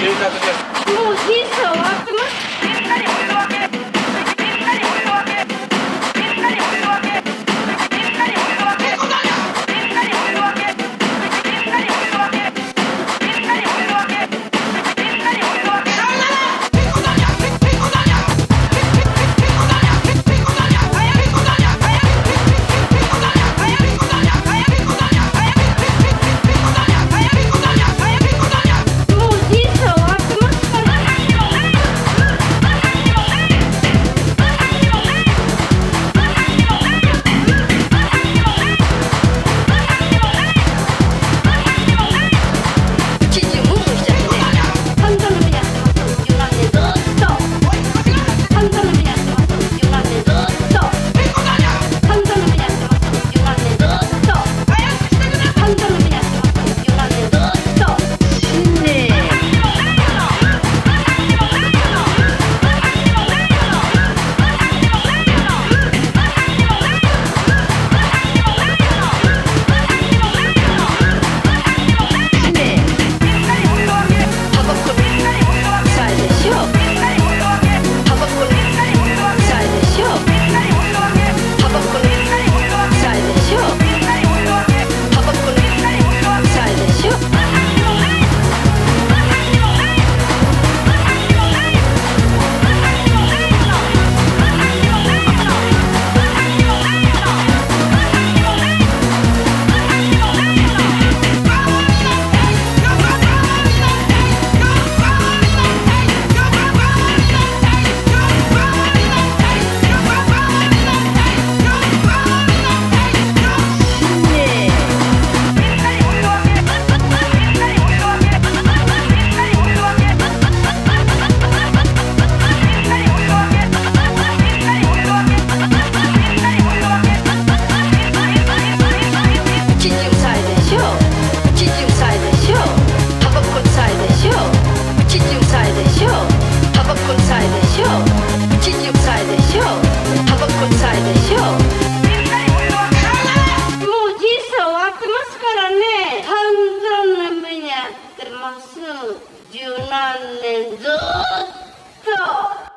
住宅です。 もう人生終わってます。みんなにお裾分け。みんなにお裾分け。みんなにお裾分け。みんなにお裾分け。みんなにお裾分け。みんなにお裾分け。みんなにお裾分け。みんなにお裾分け。十何年ずっと